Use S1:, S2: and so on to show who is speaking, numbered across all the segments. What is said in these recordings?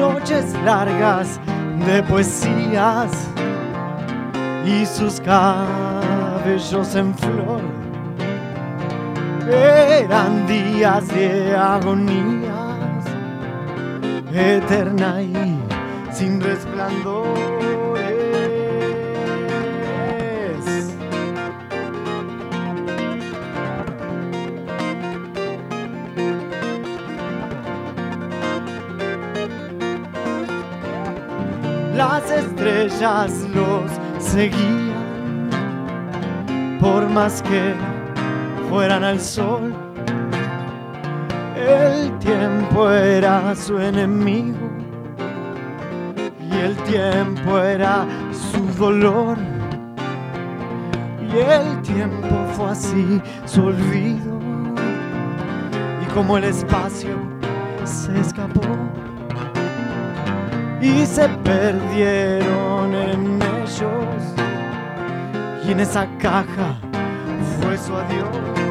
S1: noches largas de poesías y sus cabellos en flor. Eran días de agonías, eterna y sin resplandores. Las estrellas los seguían, por más que fueran al sol. El tiempo era su enemigo y el tiempo era su dolor. Y el tiempo fue así su olvido, y como el espacio se escapó y se perdieron en ellos, y en esa caja fue su adiós.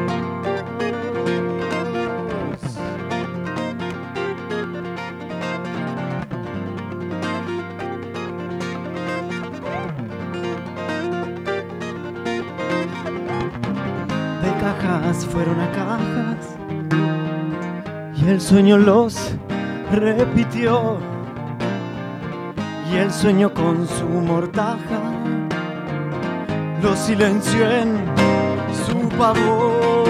S1: De cajas fueron a cajas y el sueño los repitió, y el sueño con su mortaja lo silenció en su pavor.